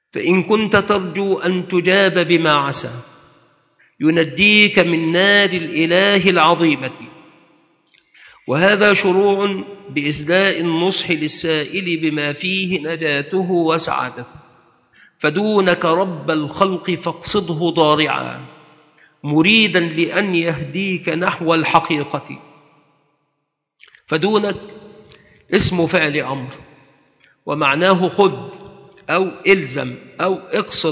فإن كنت ترجو أن تجاب بما عسى ينجيك من نار الإله العظيمة. وهذا شروع بإسداء النصح للسائل بما فيه نجاته وسعادته. فدونك رب الخلق فاقصده ضارعا مريدا لأن يهديك نحو الحقيقة. فدونك اسم فعل أمر، ومعناه خذ أو إلزم أو اقصد،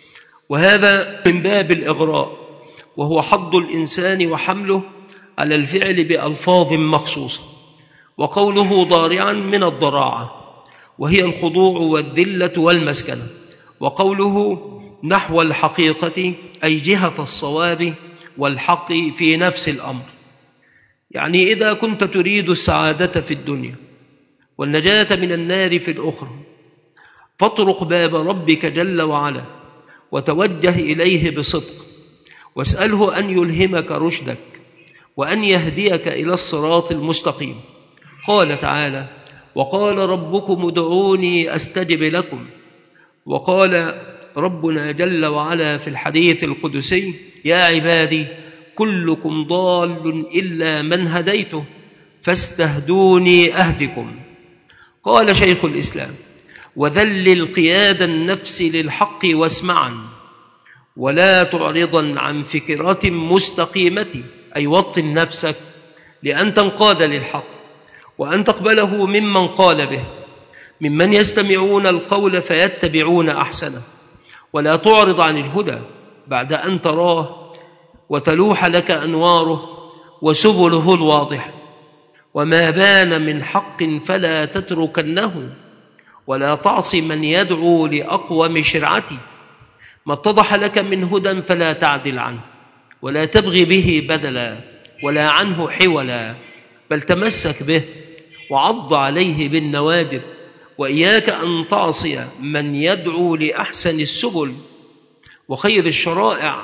وهذا من باب الإغراء، وهو حض الإنسان وحمله على الفعل بألفاظ مخصوصة. وقوله ضارعا من الضراعة، وهي الخضوع والذلة والمسكنة. وقوله نحو الحقيقة أي جهة الصواب والحق في نفس الأمر، يعني إذا كنت تريد السعادة في الدنيا والنجاة من النار في الأخرى فاطرق باب ربك جل وعلا وتوجه إليه بصدق، واسأله أن يلهمك رشدك وأن يهديك إلى الصراط المستقيم. قال تعالى: وقال ربكم ادعوني أستجب لكم. وقال ربنا جل وعلا في الحديث القدسي: يا عبادي كلكم ضال إلا من هديته فاستهدوني أهدكم. قال شيخ الإسلام: وذلل قياد النفس للحق واسمعا ولا تعرضا عن فكرة مستقيمة، أي وطن نفسك لأن تنقاد للحق وأن تقبله ممن قال به، ممن يستمعون القول فيتبعون أحسنه، ولا تعرض عن الهدى بعد أن تراه وتلوح لك أنواره وسبله الواضحة. وما بان من حق فلا تتركنه ولا تعص من يدعو لأقوم شرعتي. ما اتضح لك من هدى فلا تعدل عنه ولا تبغي به بدلا ولا عنه حولا، بل تمسك به وعض عليه بالنواجذ، وإياك أن تعصي من يدعو لأحسن السبل وخير الشرائع،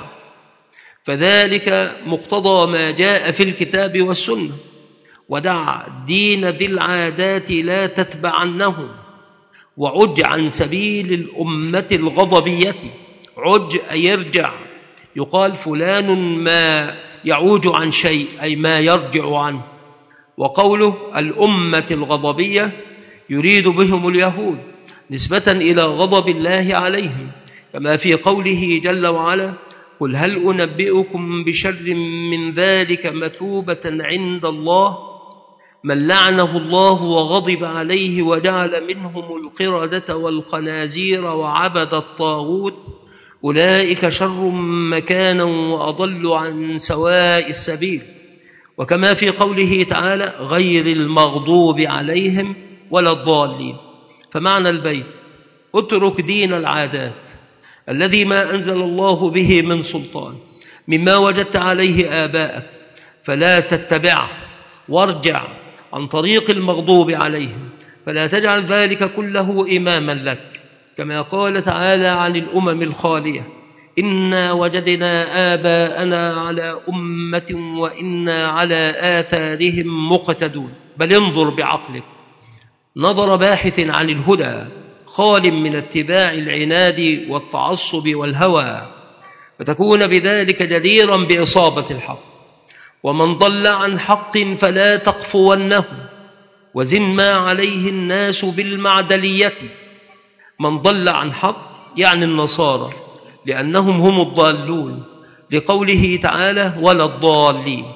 فذلك مقتضى ما جاء في الكتاب والسنة. ودع دين ذي العادات لا تتبعنه وعج عن سبيل الأمة الغضبية. عج أي يرجع، يقال فلان ما يعوج عن شيء أي ما يرجع عنه. وقوله الأمة الغضبية يريد بهم اليهود نسبة إلى غضب الله عليهم، كما في قوله جل وعلا: قل هل أنبئكم بشر من ذلك مثوبة عند الله من لعنه الله وغضب عليه وجعل منهم القردة والخنازير وعبد الطاغوت أولئك شر مكانا وأضل عن سواء السبيل. وكما في قوله تعالى: غير المغضوب عليهم ولا الضالين. فمعنى البيت: اترك دين العادات الذي ما أنزل الله به من سلطان مما وجدت عليه آباءك، فلا تتبعه، وارجع عن طريق المغضوب عليهم، فلا تجعل ذلك كله إماما لك، كما قال تعالى عن الأمم الخالية: إنا وجدنا آباءنا على أمة وإنا على آثارهم مقتدون. بل انظر بعقلك نظر باحث عن الهدى خال من اتباع العناد والتعصب والهوى، فتكون بذلك جديرا بإصابة الحق. ومن ضل عن حق فلا تقفونه وزن ما عليه الناس بالمعدلية. من ضل عن حق يعني النصارى، لأنهم هم الضالون، لقوله تعالى: ولا الضالين.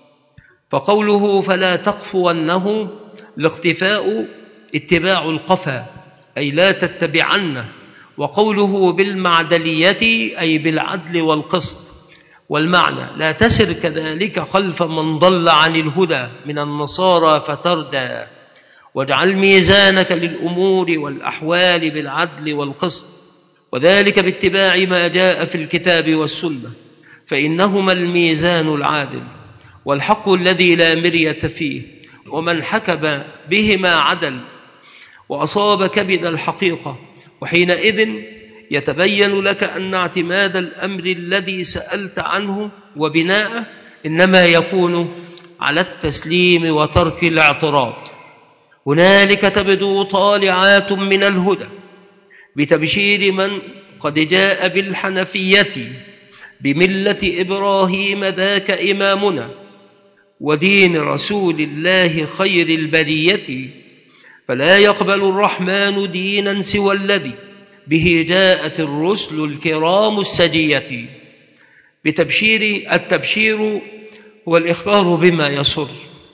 فقوله فلا تقفونه الاختفاء اتباع القفا أي لا تتبعنه، وقوله بالمعدلية أي بالعدل والقسط. والمعنى لا تسر كذلك خلف من ضل عن الهدى من النصارى فتردى، واجعل ميزانك للأمور والأحوال بالعدل والقسط، وذلك باتباع ما جاء في الكتاب والسنة، فإنهما الميزان العادل والحق الذي لا مرية فيه. ومن حكم بهما عدل وأصاب كبد الحقيقة، وحينئذ يتبين لك أن اعتماد الأمر الذي سألت عنه وبناءه إنما يكون على التسليم وترك الاعتراض. هنالك تبدو طالعات من الهدى بتبشير من قد جاء بالحنفية بملة إبراهيم ذاك إمامنا ودين رسول الله خير البرية، فلا يقبل الرحمن دينا سوى الذي به جاءت الرسل الكرام السجية. بتبشير، التبشير هو الإخبار بما يسر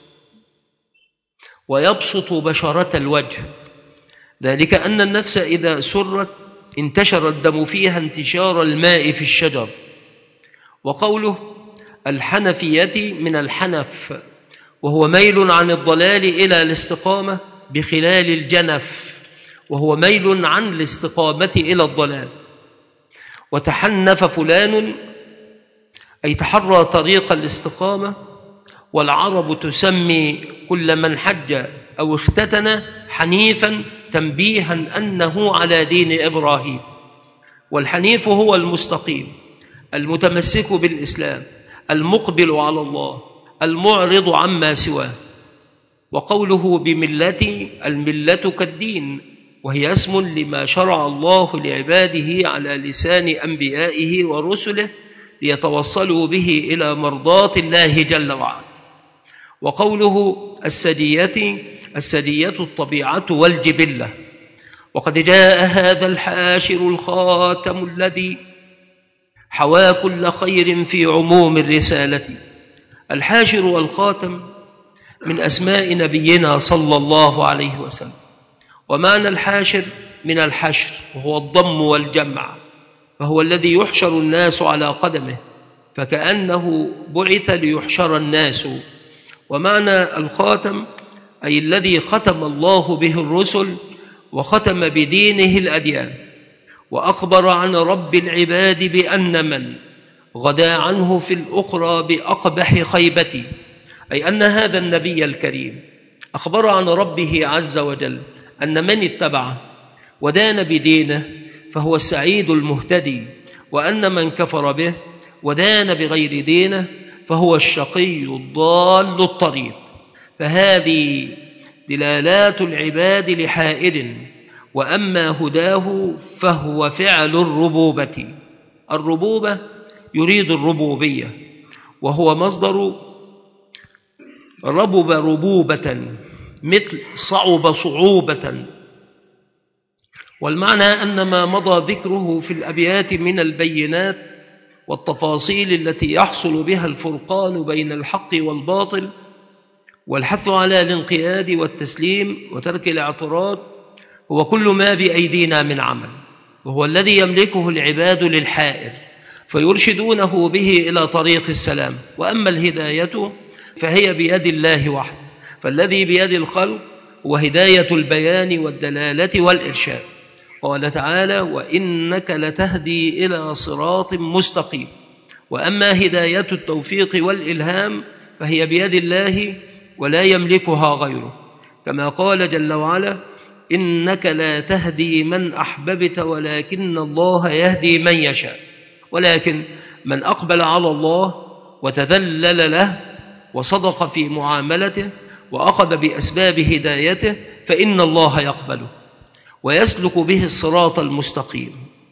ويبسط بشرة الوجه، ذلك أن النفس إذا سرت انتشر الدم فيها انتشار الماء في الشجر. وقوله الحنفية من الحنف، وهو ميل عن الضلال إلى الاستقامة بخلال الجنف، وهو ميل عن الاستقامة إلى الضلال. وتحنف فلان أي تحرى طريق الاستقامة، والعرب تسمي كل من حج أو اختتن حنيفا تنبيها أنه على دين إبراهيم. والحنيف هو المستقيم المتمسك بالإسلام المقبل على الله المعرض عما سواه. وقوله بملة، الملة كالدين، وهي اسم لما شرع الله لعباده على لسان أنبيائه ورسله ليتوصلوا به إلى مرضاة الله جل وعلا. وقوله السجية، السجية الطبيعة والجبلة. وقد جاء هذا الحاشر الخاتم الذي حوى كل خير في عموم الرسالة. الحاشر والخاتم من أسماء نبينا صلى الله عليه وسلم. ومعنى الحاشر من الحشر وهو الضم والجمع، فهو الذي يحشر الناس على قدمه، فكأنه بعث ليحشر الناس. ومعنى الخاتم أي الذي ختم الله به الرسل وختم بدينه الأديان. وأخبر عن رب العباد بأن من غدا عنه في الأخرى بأقبح خيبة، أي أن هذا النبي الكريم أخبر عن ربه عز وجل أن من اتبعه ودان بدينه فهو السعيد المهتدي، وأن من كفر به ودان بغير دينه فهو الشقي الضال الطريق. فهذه دلالات العباد لحائر. وأما هداه فهو فعل الربوبة. الربوبة يريد الربوبية، وهو مصدر ربب ربوبة، مثل صعب صعوبة. والمعنى أن ما مضى ذكره في الأبيات من البينات والتفاصيل التي يحصل بها الفرقان بين الحق والباطل، والحث على الانقياد والتسليم وترك الاعتراض، هو كل ما بأيدينا من عمل، وهو الذي يملكه العباد للحائر فيرشدونه به إلى طريق السلام. وأما الهداية فهي بيد الله وحده، فالذي بيد الخلق هو هداية البيان والدلالة والإرشاد. قال تعالى وإنك لتهدي إلى صراط مستقيم. وأما هداية التوفيق والإلهام فهي بيد الله ولا يملكها غيره، كما قال جل وعلا إنك لا تهدي من أحببت ولكن الله يهدي من يشاء. ولكن من أقبل على الله وتذلل له وصدق في معاملته وأخذ بأسباب هدايته فإن الله يقبله ويسلك به الصراط المستقيم.